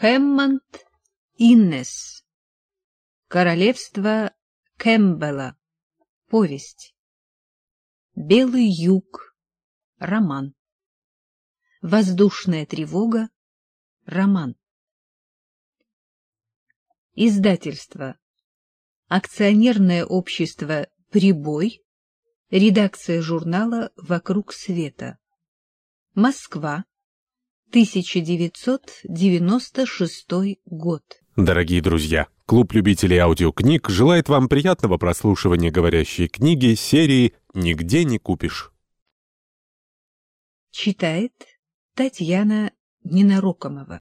Хэммонд Иннес. Королевство Кэмпбелла. Повесть. Белый юг. Роман. Воздушная тревога. Роман. Издательство. Акционерное общество «Прибой». Редакция журнала «Вокруг света». Москва. 1996 год. Дорогие друзья, клуб любителей аудиокниг желает вам приятного прослушивания говорящей книги серии «Нигде не купишь». Читает Татьяна Ненарокомова.